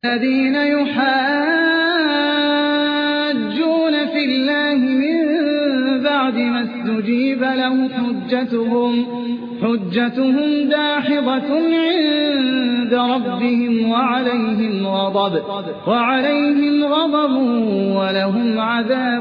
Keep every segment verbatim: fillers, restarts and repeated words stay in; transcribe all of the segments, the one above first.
الذين يحاجون في الله من بعد ما استجيب له حجتهم, حجتهم داحضة عند ربهم وعليهم غضب, وعليهم غضب ولهم عذاب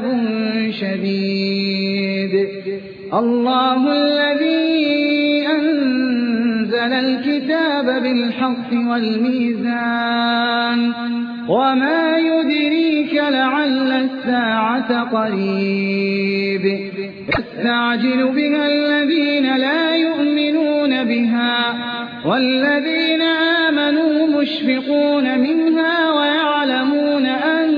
شديد. الله الذي أنزل الكتاب بالحق والميزان وما يدريك لعل الساعة قريب يستعجل بها الذين لا يؤمنون بها والذين آمنوا مشفقون منها ويعلمون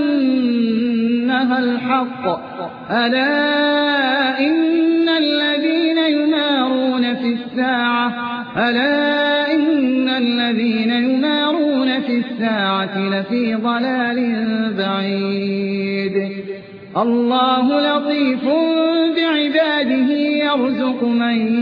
أنها الحق. ألا إن الذين يمارون في الساعة ألا إن الذين يمارون في الساعة لفي ضلال بعيد. الله لطيف بعباده يرزق من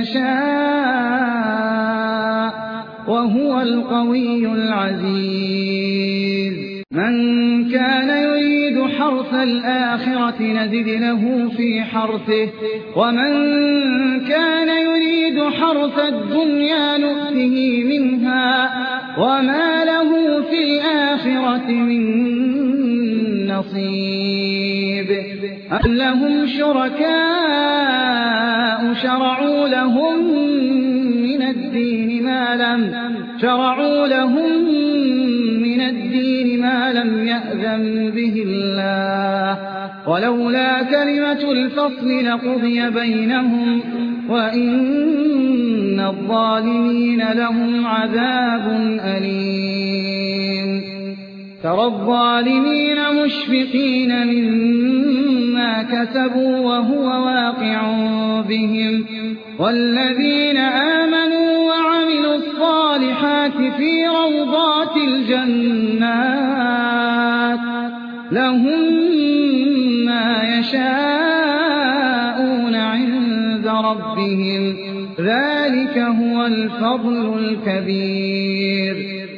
يشاء وهو القوي العزيز. من كان يريد حرث الآخرة نزد له في حرثه ومن كان يريد حرث الدنيا نؤته منها وما له في الآخرة من نصيب. أم لهم شركاء شرعوا لهم من الدين ما لم شرعوا لهم من الدين ما لم يأذن به الله ولولا كلمة الفصل لقضي بينهم وإن الظالمين لهم عذاب أليم. ترى الظالمين مشفقين مما كسبوا وهو واقع بهم والذين آمنوا وعملوا الصالحات في روضات الجنات لهم ما يشاءون عند ربهم ذلك هو الفضل الكبير.